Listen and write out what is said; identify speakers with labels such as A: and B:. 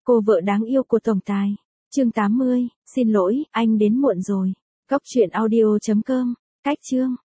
A: Cô vợ đáng yêu của tổng tài. Chương 80, xin lỗi, anh đến muộn rồi. Góc truyện audio.com, cách chương.